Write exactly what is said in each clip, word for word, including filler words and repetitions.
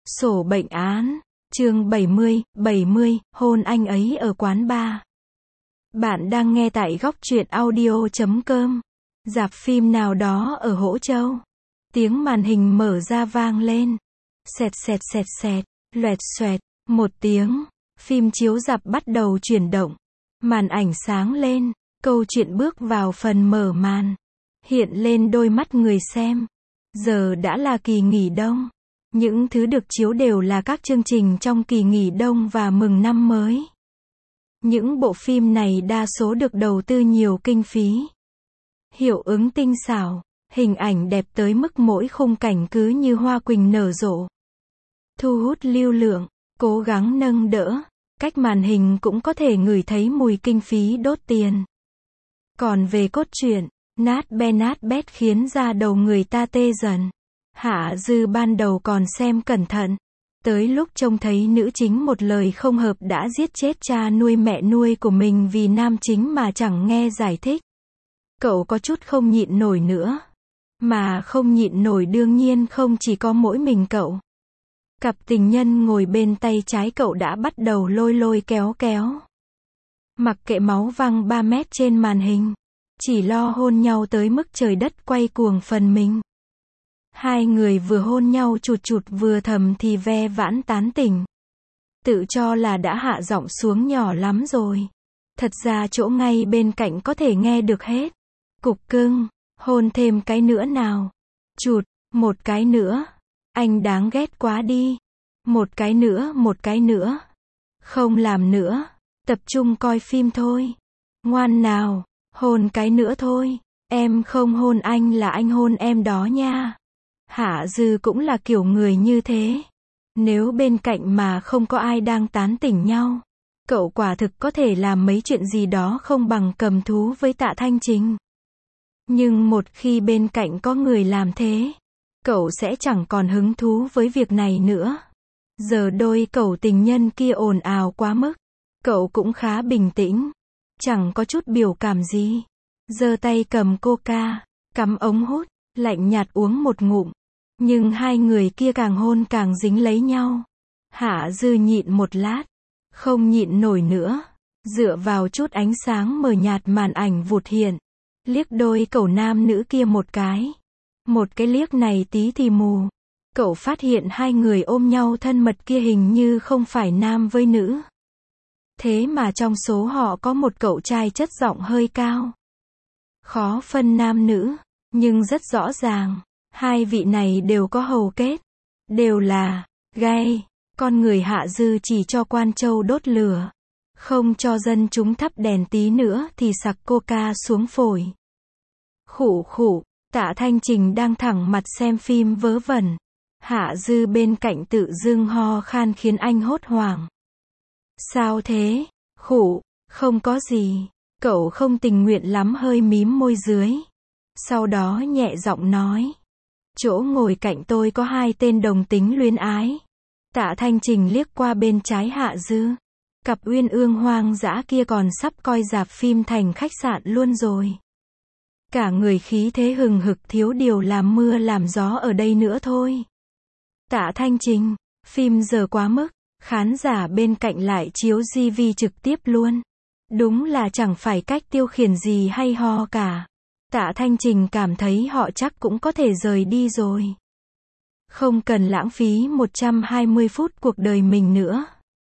Sổ bệnh án, chương bảy mươi, bảy mươi, hôn anh ấy ở quán bar. Bạn đang nghe tại góc truyện audio chấm com. Rạp phim nào đó ở Hỗ Châu. Tiếng màn hình mở ra vang lên. Xẹt xẹt xẹt xẹt, loẹt xoẹt, một tiếng. Phim chiếu rạp bắt đầu chuyển động. Màn ảnh sáng lên, câu chuyện bước vào phần mở màn. Hiện lên đôi mắt người xem. Giờ đã là kỳ nghỉ đông. Những thứ được chiếu đều là các chương trình trong kỳ nghỉ đông và mừng năm mới. Những bộ phim này đa số được đầu tư nhiều kinh phí. Hiệu ứng tinh xảo, hình ảnh đẹp tới mức mỗi khung cảnh cứ như hoa quỳnh nở rộ. Thu hút lưu lượng, cố gắng nâng đỡ, cách màn hình cũng có thể ngửi thấy mùi kinh phí đốt tiền. Còn về cốt truyện, nát be nát bét khiến da đầu người ta tê dần. Hạ Dư ban đầu còn xem cẩn thận. Tới lúc trông thấy nữ chính một lời không hợp đã giết chết cha nuôi mẹ nuôi của mình vì nam chính mà chẳng nghe giải thích. Cậu có chút không nhịn nổi nữa. Mà không nhịn nổi đương nhiên không chỉ có mỗi mình cậu. Cặp tình nhân ngồi bên tay trái cậu đã bắt đầu lôi lôi kéo kéo. Mặc kệ máu văng ba mét trên màn hình. Chỉ lo hôn nhau tới mức trời đất quay cuồng phần mình. Hai người vừa hôn nhau chụt chụt vừa thầm thì ve vãn tán tỉnh. Tự cho là đã hạ giọng xuống nhỏ lắm rồi. Thật ra chỗ ngay bên cạnh có thể nghe được hết. Cục cưng, hôn thêm cái nữa nào. Chụt, một cái nữa. Anh đáng ghét quá đi. Một cái nữa, một cái nữa. Không làm nữa. Tập trung coi phim thôi. Ngoan nào, hôn cái nữa thôi. Em không hôn anh là anh hôn em đó nha. Hạ Dư cũng là kiểu người như thế. Nếu bên cạnh mà không có ai đang tán tỉnh nhau, cậu quả thực có thể làm mấy chuyện gì đó không bằng cầm thú với Tạ Thanh Trình. Nhưng một khi bên cạnh có người làm thế, cậu sẽ chẳng còn hứng thú với việc này nữa. Giờ đôi cậu tình nhân kia ồn ào quá mức, cậu cũng khá bình tĩnh, chẳng có chút biểu cảm gì. Giơ tay cầm coca, cắm ống hút, lạnh nhạt uống một ngụm. Nhưng hai người kia càng hôn càng dính lấy nhau. Hạ Dư nhịn một lát, không nhịn nổi nữa. Dựa vào chút ánh sáng mờ nhạt màn ảnh vụt hiện. Liếc đôi cậu nam nữ kia một cái. Một cái liếc này tí thì mù. Cậu phát hiện hai người ôm nhau thân mật kia hình như không phải nam với nữ. Thế mà trong số họ có một cậu trai chất giọng hơi cao. Khó phân nam nữ, nhưng rất rõ ràng. Hai vị này đều có hầu kết. Đều là gay. Con người Hạ Dư chỉ cho Quan Châu đốt lửa. Không cho dân chúng thắp đèn tí nữa thì sặc coca xuống phổi. Khụ khụ. Tạ Thanh Trình đang thẳng mặt xem phim vớ vẩn. Hạ Dư bên cạnh tự dưng ho khan khiến anh hốt hoảng. Sao thế? Khụ. Không có gì. Cậu không tình nguyện lắm hơi mím môi dưới. Sau đó nhẹ giọng nói. Chỗ ngồi cạnh tôi có hai tên đồng tính luyến ái. Tạ Thanh Trình liếc qua bên trái Hạ Dư. Cặp uyên ương hoang dã kia còn sắp coi rạp phim thành khách sạn luôn rồi. Cả người khí thế hừng hực thiếu điều làm mưa làm gió ở đây nữa thôi. Tạ Thanh Trình, phim giờ quá mức, khán giả bên cạnh lại chiếu ti vi trực tiếp luôn. Đúng là chẳng phải cách tiêu khiển gì hay ho cả. Tạ Thanh Trình cảm thấy họ chắc cũng có thể rời đi rồi. Không cần lãng phí một trăm hai mươi phút cuộc đời mình nữa.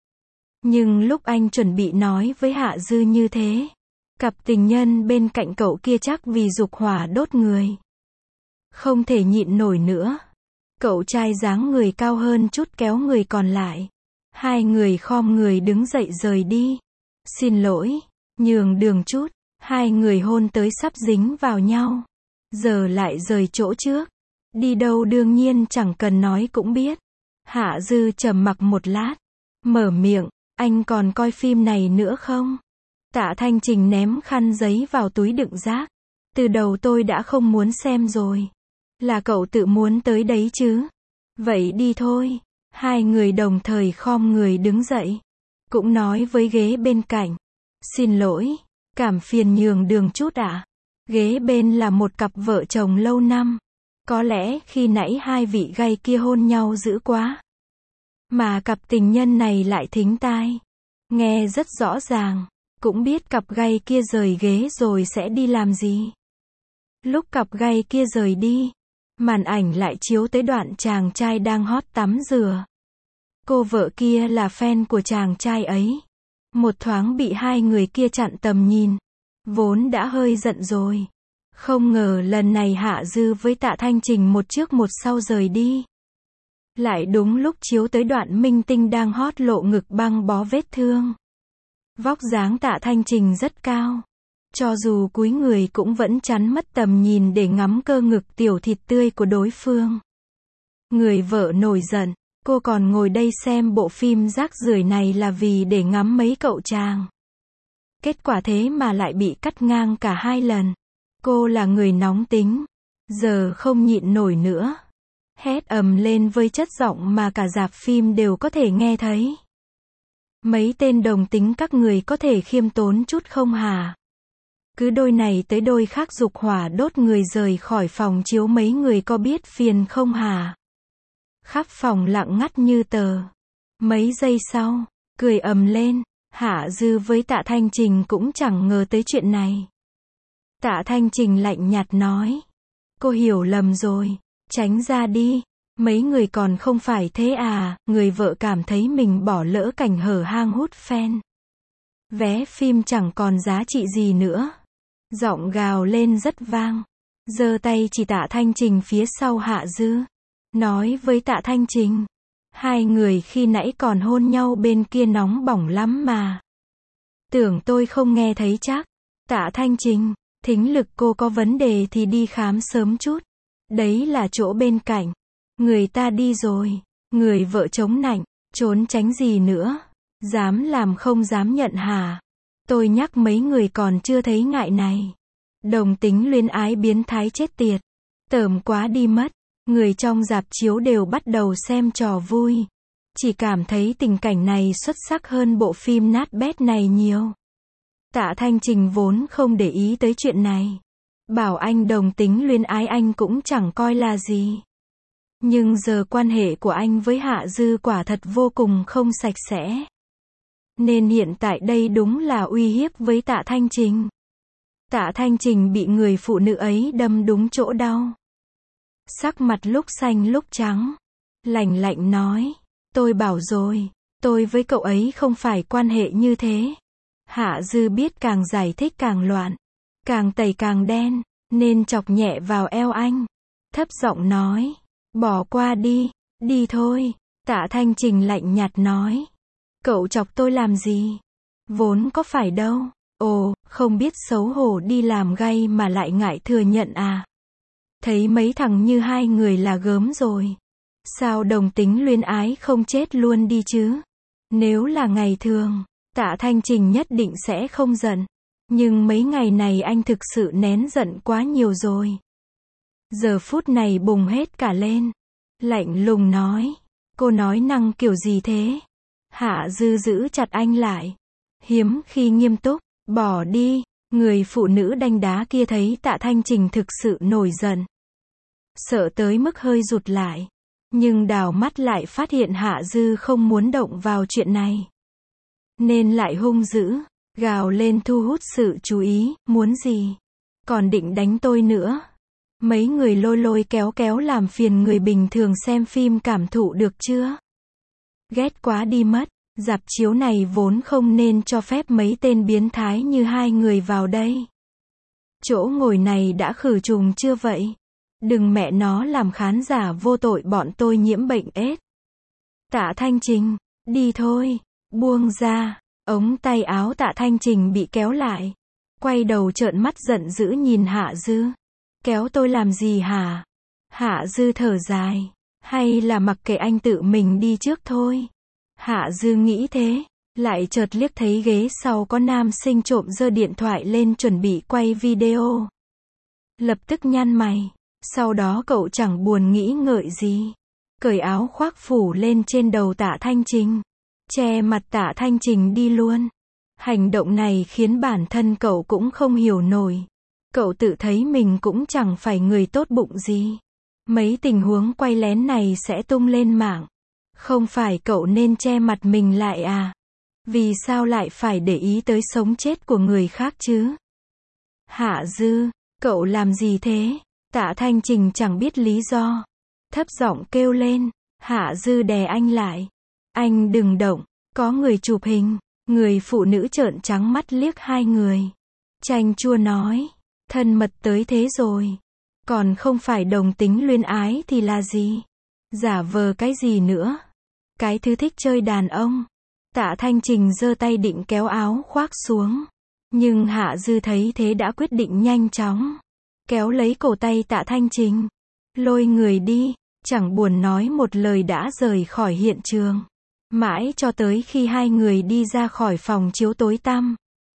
Nhưng lúc anh chuẩn bị nói với Hạ Dư như thế, cặp tình nhân bên cạnh cậu kia chắc vì dục hỏa đốt người. Không thể nhịn nổi nữa. Cậu trai dáng người cao hơn chút kéo người còn lại. Hai người khom người đứng dậy rời đi. Xin lỗi, nhường đường chút. Hai người hôn tới sắp dính vào nhau. Giờ lại rời chỗ trước. Đi đâu đương nhiên chẳng cần nói cũng biết. Hạ Dư trầm mặc một lát. Mở miệng, anh còn coi phim này nữa không? Tạ Thanh Trình ném khăn giấy vào túi đựng rác. Từ đầu tôi đã không muốn xem rồi. Là cậu tự muốn tới đấy chứ? Vậy đi thôi. Hai người đồng thời khom người đứng dậy. Cũng nói với ghế bên cạnh. Xin lỗi. Cảm phiền nhường đường chút ạ. À? Ghế bên là một cặp vợ chồng lâu năm. Có lẽ khi nãy hai vị gay kia hôn nhau dữ quá. Mà cặp tình nhân này lại thính tai. Nghe rất rõ ràng. Cũng biết cặp gay kia rời ghế rồi sẽ đi làm gì. Lúc cặp gay kia rời đi, màn ảnh lại chiếu tới đoạn chàng trai đang hot tắm rửa. Cô vợ kia là fan của chàng trai ấy. Một thoáng bị hai người kia chặn tầm nhìn. Vốn đã hơi giận rồi. Không ngờ lần này Hạ Dư với Tạ Thanh Trình một trước một sau rời đi. Lại đúng lúc chiếu tới đoạn minh tinh đang hot lộ ngực băng bó vết thương. Vóc dáng Tạ Thanh Trình rất cao. Cho dù cúi người cũng vẫn chắn mất tầm nhìn để ngắm cơ ngực tiểu thịt tươi của đối phương. Người vợ nổi giận, cô còn ngồi đây xem bộ phim rác rưởi này là vì để ngắm mấy cậu chàng. Kết quả thế mà lại bị cắt ngang cả hai lần. Cô là người nóng tính, giờ không nhịn nổi nữa. Hét ầm lên với chất giọng mà cả rạp phim đều có thể nghe thấy. Mấy tên đồng tính các người có thể khiêm tốn chút không hả? Cứ đôi này tới đôi khác dục hỏa đốt người rời khỏi phòng chiếu mấy người có biết phiền không hả? Khắp phòng lặng ngắt như tờ. Mấy giây sau, cười ầm lên, Hạ Dư với Tạ Thanh Trình cũng chẳng ngờ tới chuyện này. Tạ Thanh Trình lạnh nhạt nói. Cô hiểu lầm rồi, tránh ra đi. Mấy người còn không phải thế à, người vợ cảm thấy mình bỏ lỡ cảnh hở hang hút fan. Vé phim chẳng còn giá trị gì nữa. Giọng gào lên rất vang. Giơ tay chỉ Tạ Thanh Trình phía sau Hạ Dư. Nói với Tạ Thanh Trình. Hai người khi nãy còn hôn nhau bên kia nóng bỏng lắm mà. Tưởng tôi không nghe thấy chắc. Tạ Thanh Trình, thính lực cô có vấn đề thì đi khám sớm chút. Đấy là chỗ bên cạnh. Người ta đi rồi. Người vợ chống nạnh, trốn tránh gì nữa. Dám làm không dám nhận hả? Tôi nhắc mấy người còn chưa thấy ngại này. Đồng tính luyến ái biến thái chết tiệt. Tởm quá đi mất. Người trong rạp chiếu đều bắt đầu xem trò vui. Chỉ cảm thấy tình cảnh này xuất sắc hơn bộ phim nát bét này nhiều. Tạ Thanh Trình vốn không để ý tới chuyện này. Bảo anh đồng tính luyến ái anh cũng chẳng coi là gì. Nhưng giờ quan hệ của anh với Hạ Dư quả thật vô cùng không sạch sẽ. Nên hiện tại đây đúng là uy hiếp với Tạ Thanh Trình. Tạ Thanh Trình bị người phụ nữ ấy đâm đúng chỗ đau. Sắc mặt lúc xanh lúc trắng. Lạnh lạnh nói. Tôi bảo rồi, tôi với cậu ấy không phải quan hệ như thế. Hạ Dư biết càng giải thích càng loạn. Càng tẩy càng đen. Nên chọc nhẹ vào eo anh. Thấp giọng nói. Bỏ qua đi, đi thôi. Tạ Thanh Trình lạnh nhạt nói. Cậu chọc tôi làm gì? Vốn có phải đâu. Ồ, không biết xấu hổ đi làm gay mà lại ngại thừa nhận à? Thấy mấy thằng như hai người là gớm rồi. Sao đồng tính luyến ái không chết luôn đi chứ? Nếu là ngày thường, Tạ Thanh Trình nhất định sẽ không giận. Nhưng mấy ngày này anh thực sự nén giận quá nhiều rồi. Giờ phút này bùng hết cả lên. Lạnh lùng nói. Cô nói năng kiểu gì thế? Hạ Dư giữ chặt anh lại. Hiếm khi nghiêm túc. Bỏ đi. Người phụ nữ đanh đá kia thấy Tạ Thanh Trình thực sự nổi giận. Sợ tới mức hơi rụt lại. Nhưng đảo mắt lại phát hiện Hạ Dư không muốn động vào chuyện này. Nên lại hung dữ. Gào lên thu hút sự chú ý. Muốn gì? Còn định đánh tôi nữa. Mấy người lôi lôi kéo kéo làm phiền người bình thường xem phim cảm thụ được chưa? Ghét quá đi mất. Rạp chiếu này vốn không nên cho phép mấy tên biến thái như hai người vào đây. Chỗ ngồi này đã khử trùng chưa vậy? Đừng mẹ nó làm khán giả vô tội bọn tôi nhiễm bệnh ết. Tạ Thanh Trình, đi thôi, buông ra. Ống tay áo Tạ Thanh Trình bị kéo lại. Quay đầu trợn mắt giận dữ nhìn Hạ Dư. Kéo tôi làm gì hả? Hạ Dư thở dài. Hay là mặc kệ anh tự mình đi trước thôi. Hạ Dư nghĩ thế. Lại chợt liếc thấy ghế sau có nam sinh trộm giơ điện thoại lên chuẩn bị quay video. Lập tức nhăn mày. Sau đó cậu chẳng buồn nghĩ ngợi gì. Cởi áo khoác phủ lên trên đầu Tạ Thanh Trình. Che mặt Tạ Thanh Trình đi luôn. Hành động này khiến bản thân cậu cũng không hiểu nổi. Cậu tự thấy mình cũng chẳng phải người tốt bụng gì. Mấy tình huống quay lén này sẽ tung lên mạng. Không phải cậu nên che mặt mình lại à? Vì sao lại phải để ý tới sống chết của người khác chứ? Hạ Dư, cậu làm gì thế? Tạ Thanh Trình chẳng biết lý do. Thấp giọng kêu lên. Hạ Dư đè anh lại. Anh đừng động, có người chụp hình. Người phụ nữ trợn trắng mắt liếc hai người. Chanh chua nói. Thân mật tới thế rồi. Còn không phải đồng tính luyến ái thì là gì? Giả vờ cái gì nữa? Cái thứ thích chơi đàn ông. Tạ Thanh Trình giơ tay định kéo áo khoác xuống. Nhưng Hạ Dư thấy thế đã quyết định nhanh chóng. Kéo lấy cổ tay Tạ Thanh Trình. Lôi người đi. Chẳng buồn nói một lời đã rời khỏi hiện trường. Mãi cho tới khi hai người đi ra khỏi phòng chiếu tối tăm.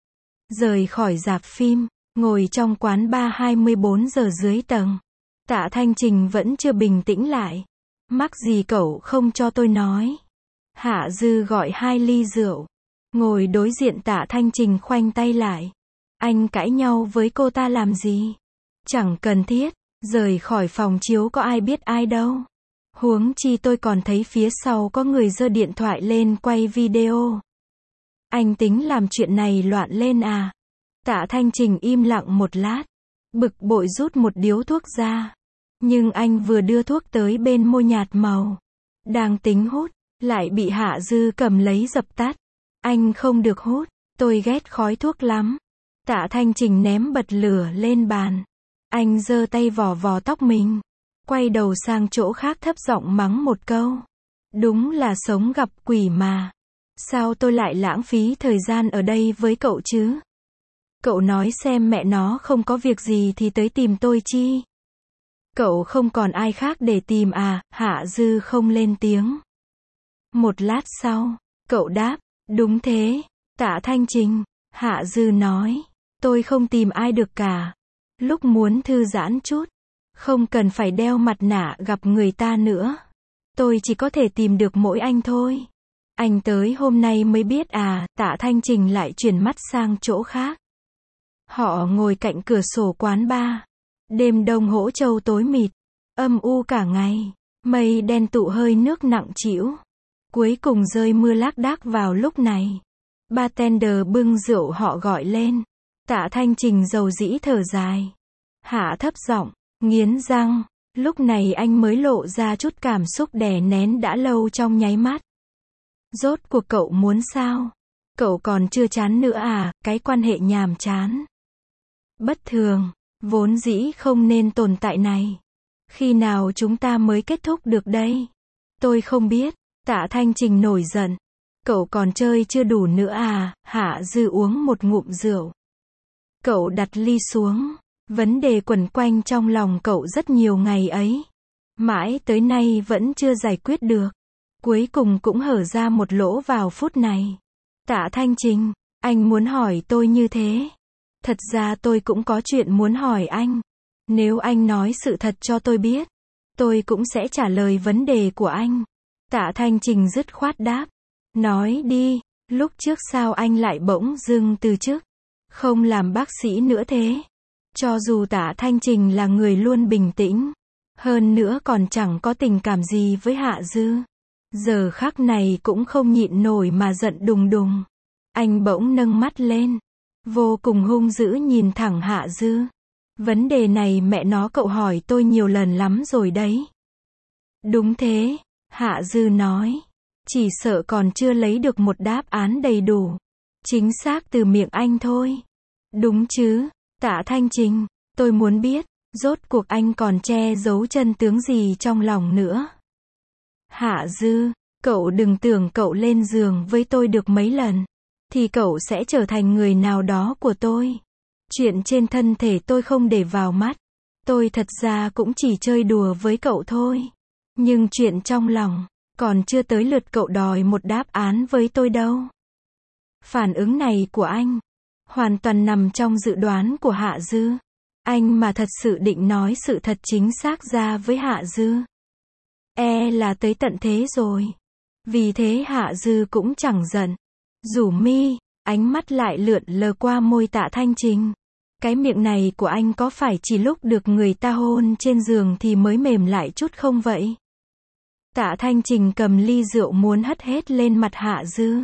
Rời khỏi rạp phim. Ngồi trong quán bar hai mươi bốn giờ dưới tầng. Tạ Thanh Trình vẫn chưa bình tĩnh lại. Mắc gì cậu không cho tôi nói. Hạ Dư gọi hai ly rượu. Ngồi đối diện Tạ Thanh Trình khoanh tay lại. Anh cãi nhau với cô ta làm gì? Chẳng cần thiết. Rời khỏi phòng chiếu có ai biết ai đâu. Huống chi tôi còn thấy phía sau có người giơ điện thoại lên quay video. Anh tính làm chuyện này loạn lên à? Tạ Thanh Trình im lặng một lát. Bực bội rút một điếu thuốc ra. Nhưng anh vừa đưa thuốc tới bên môi nhạt màu. Đang tính hút. Lại bị Hạ Dư cầm lấy dập tắt. Anh không được hút. Tôi ghét khói thuốc lắm. Tạ Thanh Trình ném bật lửa lên bàn. Anh giơ tay vò vò tóc mình. Quay đầu sang chỗ khác thấp giọng mắng một câu. Đúng là sống gặp quỷ mà. Sao tôi lại lãng phí thời gian ở đây với cậu chứ? Cậu nói xem mẹ nó không có việc gì thì tới tìm tôi chi? Cậu không còn ai khác để tìm à? Hạ Dư không lên tiếng. Một lát sau, cậu đáp. Đúng thế. Tạ Thanh Trình. Hạ Dư nói. Tôi không tìm ai được cả. Lúc muốn thư giãn chút. Không cần phải đeo mặt nạ gặp người ta nữa. Tôi chỉ có thể tìm được mỗi anh thôi. Anh tới hôm nay mới biết à? Tạ Thanh Trình lại chuyển mắt sang chỗ khác. Họ ngồi cạnh cửa sổ quán bar. Đêm đông Hỗ Châu tối mịt. Âm u cả ngày. Mây đen tụ hơi nước nặng trĩu. Cuối cùng rơi mưa lác đác vào lúc này. Bartender bưng rượu họ gọi lên. Tạ Thanh Trình dầu dĩ thở dài. Hạ thấp giọng, nghiến răng. Lúc này anh mới lộ ra chút cảm xúc đè nén đã lâu trong nháy mắt. Rốt cuộc cậu muốn sao? Cậu còn chưa chán nữa à? Cái quan hệ nhàm chán, bất thường, vốn dĩ không nên tồn tại này. Khi nào chúng ta mới kết thúc được đây? Tôi không biết. Tạ Thanh Trình nổi giận. Cậu còn chơi chưa đủ nữa à? Hạ Dư uống một ngụm rượu. Cậu đặt ly xuống. Vấn đề quẩn quanh trong lòng cậu rất nhiều ngày ấy. Mãi tới nay vẫn chưa giải quyết được. Cuối cùng cũng hở ra một lỗ vào phút này. Tạ Thanh Trình, anh muốn hỏi tôi như thế. Thật ra tôi cũng có chuyện muốn hỏi anh. Nếu anh nói sự thật cho tôi biết, tôi cũng sẽ trả lời vấn đề của anh. Tạ Thanh Trình dứt khoát đáp. Nói đi, lúc trước sao anh lại bỗng dưng từ chức, không làm bác sĩ nữa thế? Cho dù Tạ Thanh Trình là người luôn bình tĩnh, hơn nữa còn chẳng có tình cảm gì với Hạ Dư, giờ khắc này cũng không nhịn nổi mà giận đùng đùng. Anh bỗng nâng mắt lên, vô cùng hung dữ nhìn thẳng Hạ Dư. Vấn đề này mẹ nó cậu hỏi tôi nhiều lần lắm rồi đấy. Đúng thế, Hạ Dư nói. Chỉ sợ còn chưa lấy được một đáp án đầy đủ, chính xác từ miệng anh thôi. Đúng chứ, Tạ Thanh Trình, tôi muốn biết, rốt cuộc anh còn che giấu chân tướng gì trong lòng nữa. Hạ Dư, cậu đừng tưởng cậu lên giường với tôi được mấy lần, thì cậu sẽ trở thành người nào đó của tôi. Chuyện trên thân thể tôi không để vào mắt. Tôi thật ra cũng chỉ chơi đùa với cậu thôi. Nhưng chuyện trong lòng, còn chưa tới lượt cậu đòi một đáp án với tôi đâu. Phản ứng này của anh, hoàn toàn nằm trong dự đoán của Hạ Dư. Anh mà thật sự định nói sự thật chính xác ra với Hạ Dư, e là tới tận thế rồi. Vì thế Hạ Dư cũng chẳng giận. Rủ mi, ánh mắt lại lượn lờ qua môi Tạ Thanh Trình. Cái miệng này của anh có phải chỉ lúc được người ta hôn trên giường thì mới mềm lại chút không vậy? Tạ Thanh Trình cầm ly rượu muốn hất hết lên mặt Hạ Dư.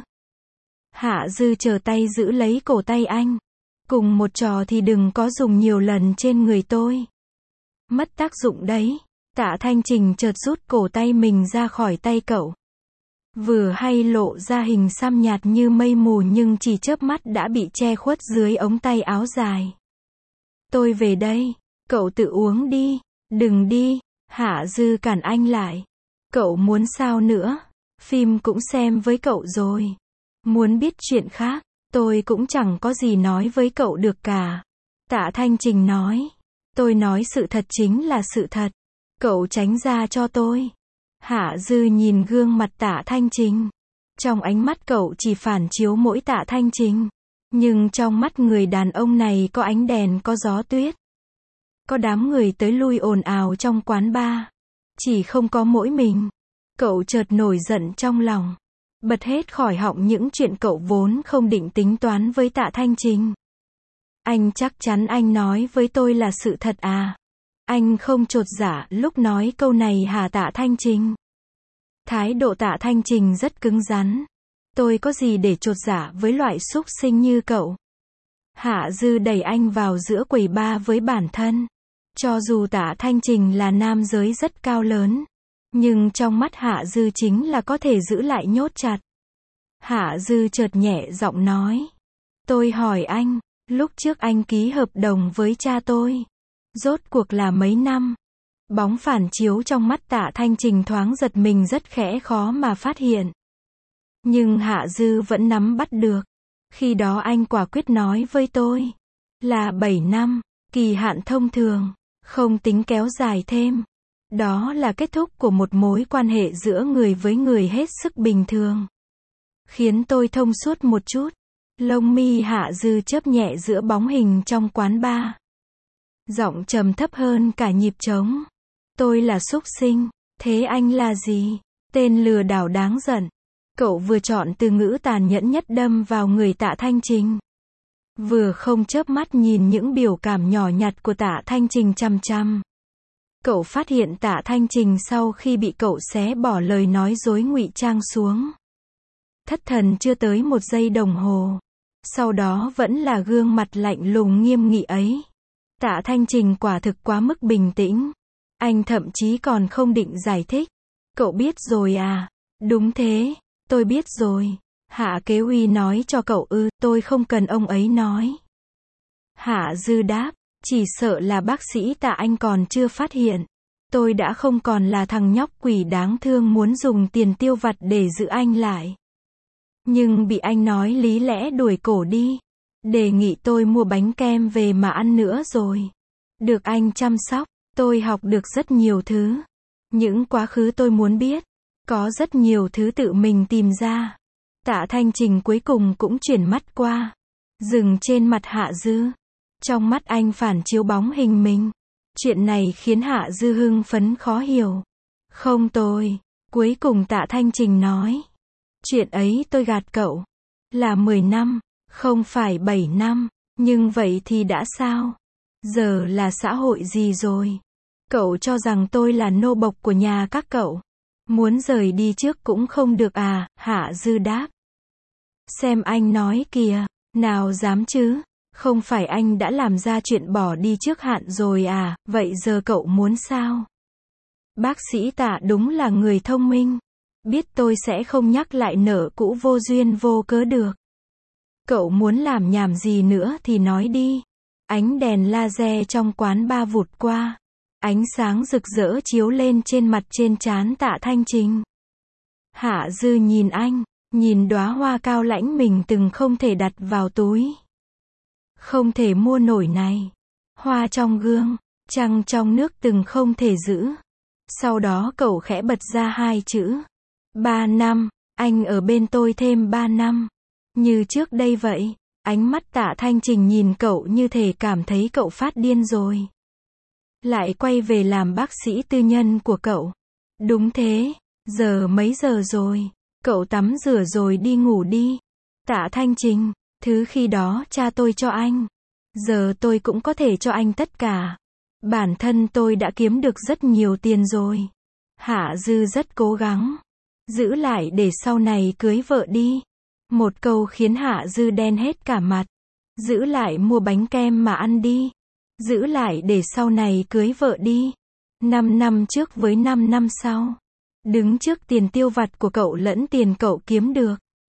Hạ Dư trở tay giữ lấy cổ tay anh. Cùng một trò thì đừng có dùng nhiều lần trên người tôi. Mất tác dụng đấy. Tạ Thanh Trình chợt rút cổ tay mình ra khỏi tay cậu. Vừa hay lộ ra hình xăm nhạt như mây mù nhưng chỉ chớp mắt đã bị che khuất dưới ống tay áo dài. Tôi về đây. Cậu tự uống đi. Đừng đi. Hạ Dư cản anh lại. Cậu muốn sao nữa? Phim cũng xem với cậu rồi. Muốn biết chuyện khác, tôi cũng chẳng có gì nói với cậu được cả. Tạ Thanh Trình nói. Tôi nói sự thật chính là sự thật. Cậu tránh ra cho tôi. Hạ Dư nhìn gương mặt Tạ Thanh Trình. Trong ánh mắt cậu chỉ phản chiếu mỗi Tạ Thanh Trình. Nhưng trong mắt người đàn ông này có ánh đèn, có gió tuyết. Có đám người tới lui ồn ào trong quán bar. Chỉ không có mỗi mình. Cậu chợt nổi giận trong lòng. Bật hết khỏi họng những chuyện cậu vốn không định tính toán với Tạ Thanh Trình. Anh chắc chắn anh nói với tôi là sự thật à? Anh không chột dạ lúc nói câu này hả Tạ Thanh Trình? Thái độ Tạ Thanh Trình rất cứng rắn. Tôi có gì để chột dạ với loại súc sinh như cậu? Hạ Dư đẩy anh vào giữa quầy bar với bản thân. Cho dù Tạ Thanh Trình là nam giới rất cao lớn, nhưng trong mắt Hạ Dư chính là có thể giữ lại nhốt chặt. Hạ Dư chợt nhẹ giọng nói. Tôi hỏi anh, lúc trước anh ký hợp đồng với cha tôi, rốt cuộc là mấy năm? Bóng phản chiếu trong mắt Tạ Thanh Trình thoáng giật mình rất khẽ khó mà phát hiện. Nhưng Hạ Dư vẫn nắm bắt được. Khi đó anh quả quyết nói với tôi là bảy năm, kỳ hạn thông thường, không tính kéo dài thêm. Đó là kết thúc của một mối quan hệ giữa người với người hết sức bình thường. Khiến tôi thông suốt một chút. Lông mi Hạ Dư chớp nhẹ giữa bóng hình trong quán bar. Giọng trầm thấp hơn cả nhịp trống. Tôi là súc sinh, thế anh là gì? Tên lừa đảo đáng giận. Cậu vừa chọn từ ngữ tàn nhẫn nhất đâm vào người Tạ Thanh Trình. Vừa không chớp mắt nhìn những biểu cảm nhỏ nhặt của Tạ Thanh Trình chằm chằm. Cậu phát hiện Tạ Thanh Trình sau khi bị cậu xé bỏ lời nói dối ngụy trang xuống. Thất thần chưa tới một giây đồng hồ. Sau đó vẫn là gương mặt lạnh lùng nghiêm nghị ấy. Tạ Thanh Trình quả thực quá mức bình tĩnh. Anh thậm chí còn không định giải thích. Cậu biết rồi à? Đúng thế, tôi biết rồi. Hạ Kế Uy nói cho cậu ư? Tôi không cần ông ấy nói. Hạ Dư đáp. Chỉ sợ là bác sĩ Tạ anh còn chưa phát hiện. Tôi đã không còn là thằng nhóc quỷ đáng thương muốn dùng tiền tiêu vặt để giữ anh lại. Nhưng bị anh nói lý lẽ đuổi cổ đi. Đề nghị tôi mua bánh kem về mà ăn nữa rồi. Được anh chăm sóc, tôi học được rất nhiều thứ. Những quá khứ tôi muốn biết. Có rất nhiều thứ tự mình tìm ra. Tạ Thanh Trình cuối cùng cũng chuyển mắt qua. Dừng trên mặt Hạ Dư. Trong mắt anh phản chiếu bóng hình mình. Chuyện này khiến Hạ Dư hưng phấn khó hiểu. Không tôi. Cuối cùng Tạ Thanh Trình nói. Chuyện ấy tôi gạt cậu. Là mười năm. Không phải bảy năm. Nhưng vậy thì đã sao? Giờ là xã hội gì rồi? Cậu cho rằng tôi là nô bộc của nhà các cậu. Muốn rời đi trước cũng không được à? Hạ Dư đáp. Xem anh nói kìa. Nào dám chứ? Không phải anh đã làm ra chuyện bỏ đi trước hạn rồi à? Vậy giờ cậu muốn sao? Bác sĩ Tạ đúng là người thông minh. Biết tôi sẽ không nhắc lại nợ cũ vô duyên vô cớ được. Cậu muốn làm nhảm gì nữa thì nói đi. Ánh đèn laser trong quán bar vụt qua. Ánh sáng rực rỡ chiếu lên trên mặt trên trán Tạ Thanh Trình. Hạ Dư nhìn anh, nhìn đóa hoa cao lãnh mình từng không thể đặt vào túi. Không thể mua nổi này. Hoa trong gương, trăng trong nước từng không thể giữ. Sau đó cậu khẽ bật ra hai chữ. Ba năm, anh ở bên tôi thêm ba năm. Như trước đây vậy. Ánh mắt Tạ Thanh Trình nhìn cậu như thể cảm thấy cậu phát điên rồi. Lại quay về làm bác sĩ tư nhân của cậu. Đúng thế. Giờ mấy giờ rồi? Cậu tắm rửa rồi đi ngủ đi. Tạ Thanh Trình. Thứ khi đó cha tôi cho anh. Giờ tôi cũng có thể cho anh tất cả. Bản thân tôi đã kiếm được rất nhiều tiền rồi. Hạ Dư rất cố gắng. Giữ lại để sau này cưới vợ đi. Một câu khiến Hạ Dư đen hết cả mặt. Giữ lại mua bánh kem mà ăn đi. Giữ lại để sau này cưới vợ đi. Năm năm trước với năm năm sau. Đứng trước tiền tiêu vặt của cậu lẫn tiền cậu kiếm được.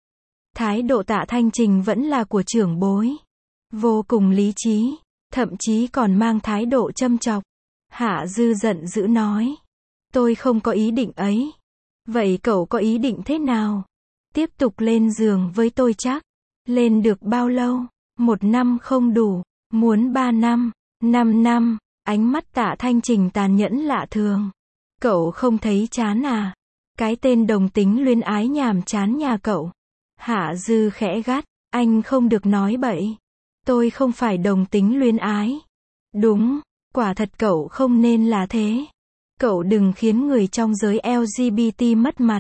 Thái độ Tạ Thanh Trình vẫn là của trưởng bối. Vô cùng lý trí. Thậm chí còn mang thái độ châm chọc. Hạ Dư giận dữ nói. Tôi không có ý định ấy. Vậy cậu có ý định thế nào? Tiếp tục lên giường với tôi chắc. Lên được bao lâu? Một năm không đủ. Muốn ba năm, năm năm. Ánh mắt Tạ Thanh Trình tàn nhẫn lạ thường. Cậu không thấy chán à? Cái tên đồng tính luyến ái nhàm chán nhà cậu. Hạ Dư khẽ gắt. Anh không được nói bậy. Tôi không phải đồng tính luyến ái. Đúng, quả thật cậu không nên là thế. Cậu đừng khiến người trong giới L G B T mất mặt.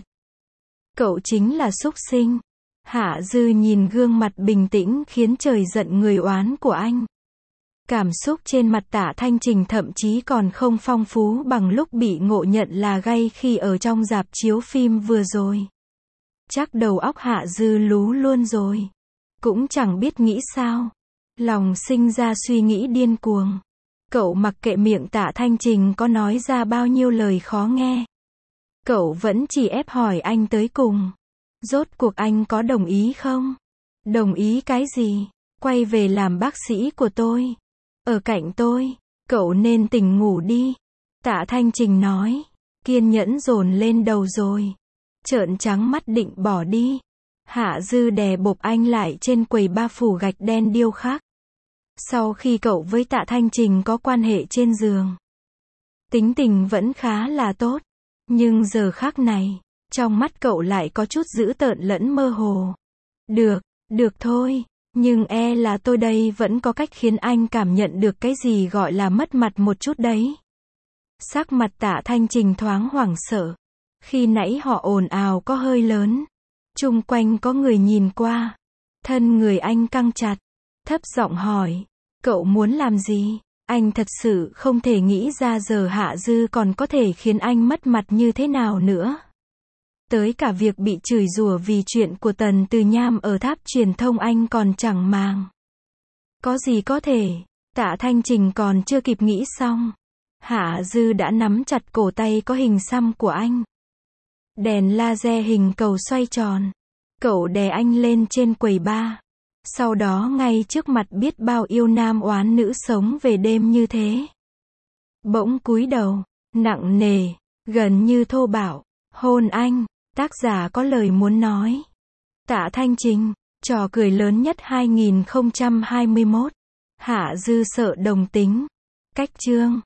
Cậu chính là súc sinh. Hạ Dư nhìn gương mặt bình tĩnh khiến trời giận người oán của anh. Cảm xúc trên mặt Tạ Thanh Trình thậm chí còn không phong phú bằng lúc bị ngộ nhận là gay khi ở trong rạp chiếu phim vừa rồi. Chắc đầu óc Hạ Dư lú luôn rồi. Cũng chẳng biết nghĩ sao. Lòng sinh ra suy nghĩ điên cuồng. Cậu mặc kệ miệng Tạ Thanh Trình có nói ra bao nhiêu lời khó nghe. Cậu vẫn chỉ ép hỏi anh tới cùng. Rốt cuộc anh có đồng ý không? Đồng ý cái gì? Quay về làm bác sĩ của tôi. Ở cạnh tôi. Cậu nên tỉnh ngủ đi. Tạ Thanh Trình nói. Kiên nhẫn dồn lên đầu rồi. Trợn trắng mắt định bỏ đi. Hạ Dư đè bộp anh lại trên quầy ba phủ gạch đen điêu khắc. Sau khi cậu với Tạ Thanh Trình có quan hệ trên giường, tính tình vẫn khá là tốt. Nhưng giờ khắc này, trong mắt cậu lại có chút dữ tợn lẫn mơ hồ. Được, được thôi, nhưng e là tôi đây vẫn có cách khiến anh cảm nhận được cái gì gọi là mất mặt một chút đấy. Sắc mặt Tạ Thanh Trình thoáng hoảng sợ. Khi nãy họ ồn ào có hơi lớn. Chung quanh có người nhìn qua. Thân người anh căng chặt. Thấp giọng hỏi. Cậu muốn làm gì? Anh thật sự không thể nghĩ ra giờ Hạ Dư còn có thể khiến anh mất mặt như thế nào nữa. Tới cả việc bị chửi rủa vì chuyện của Tần Từ Nham ở tháp truyền thông anh còn chẳng màng. Có gì có thể. Tạ Thanh Trình còn chưa kịp nghĩ xong. Hạ Dư đã nắm chặt cổ tay có hình xăm của anh. Đèn laser hình cầu xoay tròn. Cậu đè anh lên trên quầy bar. Sau đó ngay trước mặt biết bao yêu nam oán nữ sống về đêm như thế. Bỗng cúi đầu, nặng nề, gần như thô bạo, hôn anh. Tác giả có lời muốn nói. Tạ Thanh Trình, trò cười lớn nhất hai nghìn không trăm hai mươi mốt. Hạ Dư sợ đồng tính. Cách chương.